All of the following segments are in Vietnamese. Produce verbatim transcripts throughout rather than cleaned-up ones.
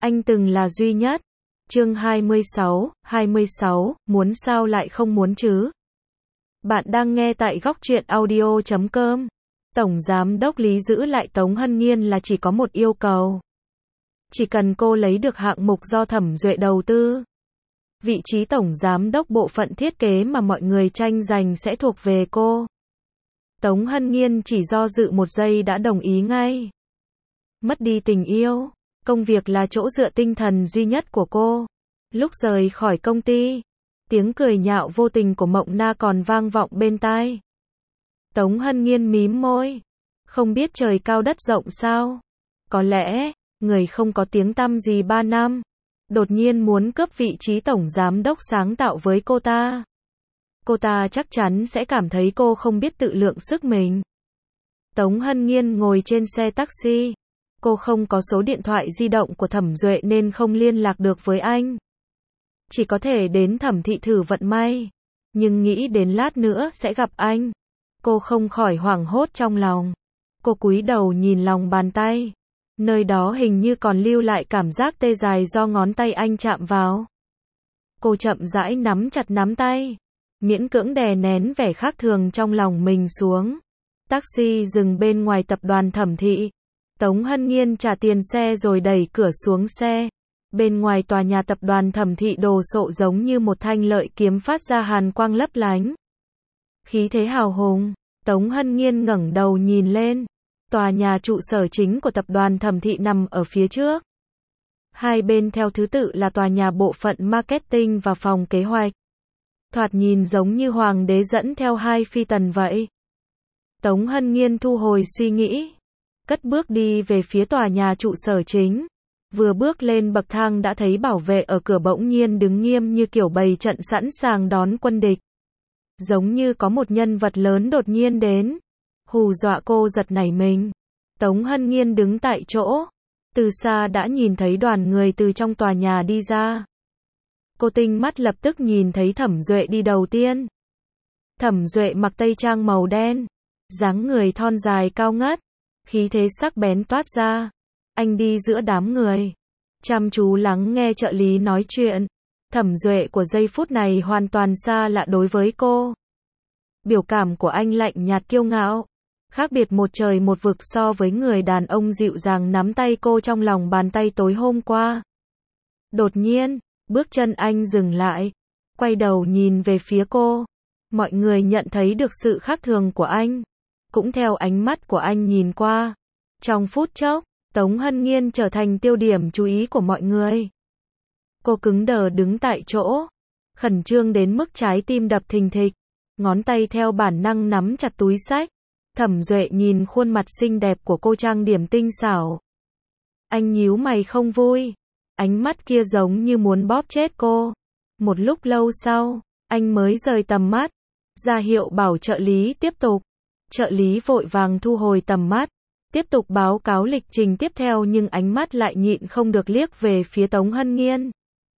Anh từng là duy nhất. Chương hai mươi sáu, hai mươi sáu, muốn sao lại không muốn chứ? Bạn đang nghe tại góc truyện audio chấm com. Tổng Giám đốc Lý giữ lại Tống Hân Nhiên là chỉ có một yêu cầu. Chỉ cần cô lấy được hạng mục do Thẩm Duệ đầu tư, vị trí Tổng Giám đốc bộ phận thiết kế mà mọi người tranh giành sẽ thuộc về cô. Tống Hân Nhiên chỉ do dự một giây đã đồng ý ngay. Mất đi tình yêu, công việc là chỗ dựa tinh thần duy nhất của cô. Lúc rời khỏi công ty, tiếng cười nhạo vô tình của Mộng Na còn vang vọng bên tai. Tống Hân Nhiên mím môi. Không biết trời cao đất rộng sao? Có lẽ, người không có tiếng tăm gì ba năm, đột nhiên muốn cướp vị trí tổng giám đốc sáng tạo với cô ta. Cô ta chắc chắn sẽ cảm thấy cô không biết tự lượng sức mình. Tống Hân Nhiên ngồi trên xe taxi. Cô không có số điện thoại di động của Thẩm Duệ nên không liên lạc được với anh. Chỉ có thể đến Thẩm thị thử vận may. Nhưng nghĩ đến lát nữa sẽ gặp anh, cô không khỏi hoảng hốt trong lòng. Cô cúi đầu nhìn lòng bàn tay. Nơi đó hình như còn lưu lại cảm giác tê dài do ngón tay anh chạm vào. Cô chậm rãi nắm chặt nắm tay, miễn cưỡng đè nén vẻ khác thường trong lòng mình xuống. Taxi dừng bên ngoài tập đoàn Thẩm thị. Tống Hân Nhiên trả tiền xe rồi đẩy cửa xuống xe. Bên ngoài tòa nhà tập đoàn Thẩm thị đồ sộ giống như một thanh lợi kiếm phát ra hàn quang lấp lánh. Khí thế hào hùng. Tống Hân Nhiên ngẩng đầu nhìn lên. Tòa nhà trụ sở chính của tập đoàn Thẩm thị nằm ở phía trước. Hai bên theo thứ tự là tòa nhà bộ phận marketing và phòng kế hoạch. Thoạt nhìn giống như hoàng đế dẫn theo hai phi tần vậy. Tống Hân Nhiên thu hồi suy nghĩ, cất bước đi về phía tòa nhà trụ sở chính. Vừa bước lên bậc thang đã thấy bảo vệ ở cửa bỗng nhiên đứng nghiêm như kiểu bày trận sẵn sàng đón quân địch. Giống như có một nhân vật lớn đột nhiên đến, hù dọa cô giật nảy mình. Tống Hân Nhiên đứng tại chỗ, từ xa đã nhìn thấy đoàn người từ trong tòa nhà đi ra. Cô tinh mắt lập tức nhìn thấy Thẩm Duệ đi đầu tiên. Thẩm Duệ mặc tây trang màu đen, dáng người thon dài cao ngất, khí thế sắc bén toát ra. Anh đi giữa đám người, chăm chú lắng nghe trợ lý nói chuyện. Thẩm Duệ của giây phút này hoàn toàn xa lạ đối với cô. Biểu cảm của anh lạnh nhạt kiêu ngạo, khác biệt một trời một vực so với người đàn ông dịu dàng nắm tay cô trong lòng bàn tay tối hôm qua. Đột nhiên, bước chân anh dừng lại, quay đầu nhìn về phía cô. Mọi người nhận thấy được sự khác thường của anh, cũng theo ánh mắt của anh nhìn qua. Trong phút chốc, Tống Hân Nhiên trở thành tiêu điểm chú ý của mọi người. Cô cứng đờ đứng tại chỗ, khẩn trương đến mức trái tim đập thình thịch, ngón tay theo bản năng nắm chặt túi xách. Thẩm Duệ nhìn khuôn mặt xinh đẹp của cô trang điểm tinh xảo. Anh nhíu mày không vui, ánh mắt kia giống như muốn bóp chết cô. Một lúc lâu sau, anh mới rời tầm mắt, ra hiệu bảo trợ lý tiếp tục. Trợ lý vội vàng thu hồi tầm mắt, tiếp tục báo cáo lịch trình tiếp theo nhưng ánh mắt lại nhịn không được liếc về phía Tống Hân Nhiên.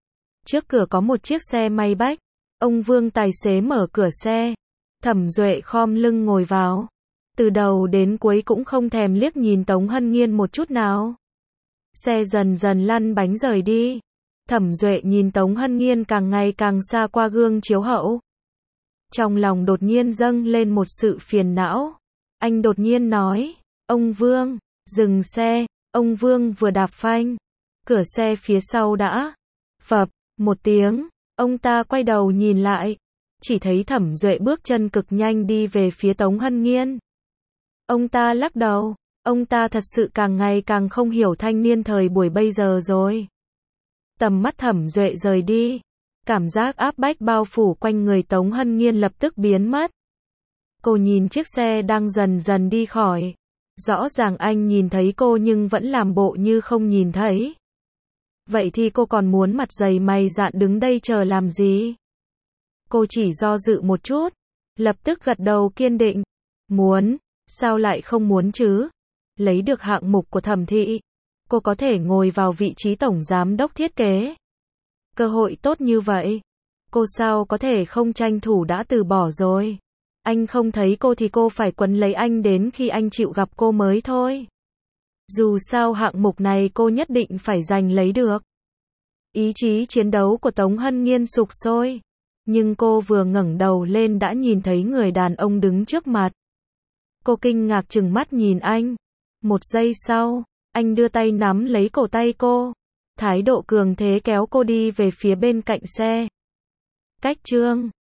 Trước cửa có một chiếc xe Maybach, ông Vương tài xế mở cửa xe. Thẩm Duệ khom lưng ngồi vào, từ đầu đến cuối cũng không thèm liếc nhìn Tống Hân Nhiên một chút nào. Xe dần dần lăn bánh rời đi. Thẩm Duệ nhìn Tống Hân Nhiên càng ngày càng xa qua gương chiếu hậu. Trong lòng đột nhiên dâng lên một sự phiền não. Anh đột nhiên nói, ông Vương, dừng xe. Ông Vương vừa đạp phanh, cửa xe phía sau đã phập một tiếng. Ông ta quay đầu nhìn lại, chỉ thấy Thẩm Duệ bước chân cực nhanh đi về phía Tống Hân Nhiên. Ông ta lắc đầu, ông ta thật sự càng ngày càng không hiểu thanh niên thời buổi bây giờ rồi. Tầm mắt Thẩm Duệ rời đi, cảm giác áp bách bao phủ quanh người Tống Hân Nhiên lập tức biến mất. Cô nhìn chiếc xe đang dần dần đi khỏi. Rõ ràng anh nhìn thấy cô nhưng vẫn làm bộ như không nhìn thấy. Vậy thì cô còn muốn mặt dày mày dạn đứng đây chờ làm gì? Cô chỉ do dự một chút, lập tức gật đầu kiên định. Muốn, sao lại không muốn chứ? Lấy được hạng mục của Thẩm thị, cô có thể ngồi vào vị trí tổng giám đốc thiết kế. Cơ hội tốt như vậy, cô sao có thể không tranh thủ đã từ bỏ rồi. Anh không thấy cô thì cô phải quấn lấy anh đến khi anh chịu gặp cô mới thôi. Dù sao hạng mục này cô nhất định phải giành lấy được. Ý chí chiến đấu của Tống Hân Nghiên sục sôi. Nhưng cô vừa ngẩng đầu lên đã nhìn thấy người đàn ông đứng trước mặt. Cô kinh ngạc trừng mắt nhìn anh. Một giây sau, anh đưa tay nắm lấy cổ tay cô. Thái độ cường thế kéo cô đi về phía bên cạnh xe. Cách chương